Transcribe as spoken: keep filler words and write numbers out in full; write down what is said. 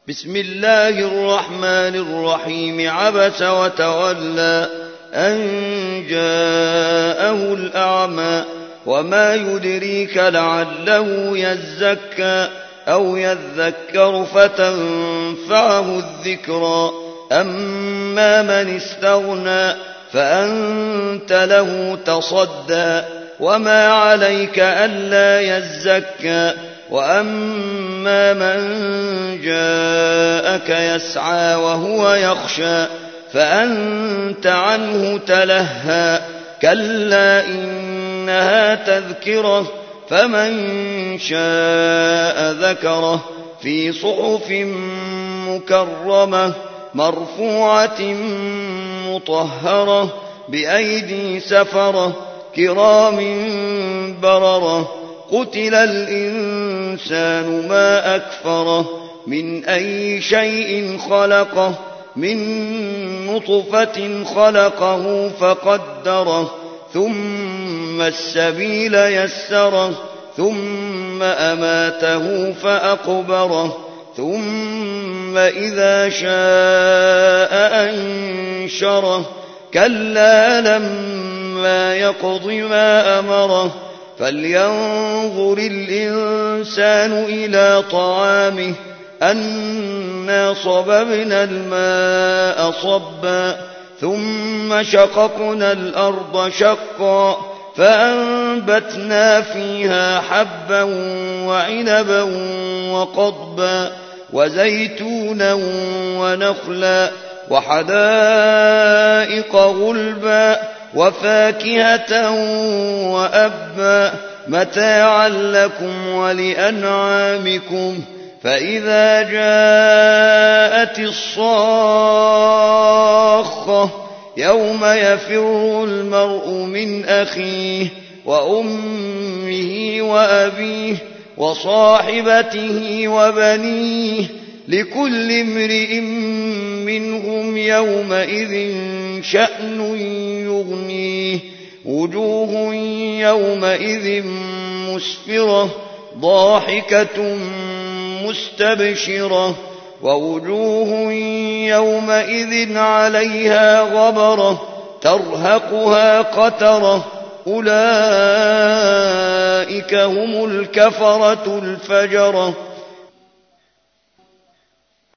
بسم الله الرحمن الرحيم. عبس وتولى أن جاءه الأعمى وما يدريك لعله يزكى أو يذكر فتنفعه الذكرى. أما من استغنى فأنت له تصدى وما عليك ألا يزكى. وأما من جاءك يسعى وهو يخشى فأنت عنه تلهى. كلا إنها تذكرة فمن شاء ذكره في صحف مكرمة مرفوعة مطهرة بأيدي سفرة كرام بررة. قتل الإنسان ما أكفره من أي شيء خلقه من نطفة خلقه فقدره ثم السبيل يسره ثم أماته فأقبره ثم إذا شاء أنشره. كلا لما يقض ما أمره فلينظر الإنسان إلى طعامه أنا صببنا الماء صبا ثم شققنا الأرض شقا فأنبتنا فيها حبا وعنبا وقضبا وزيتونا ونخلا وحدائق غلبا وفاكهة وأبا متاعا لكم ولأنعامكم. فإذا جاءت الصاخة يوم يفر المرء من أخيه وأمه وأبيه وصاحبته وبنيه لكل امرئ منهم يومئذ شأن يغنيه. وجوه يومئذ مسفرة ضاحكة مستبشرة ووجوه يومئذ عليها غبرة ترهقها قترة. أولئك هم الكفرة الفجرة.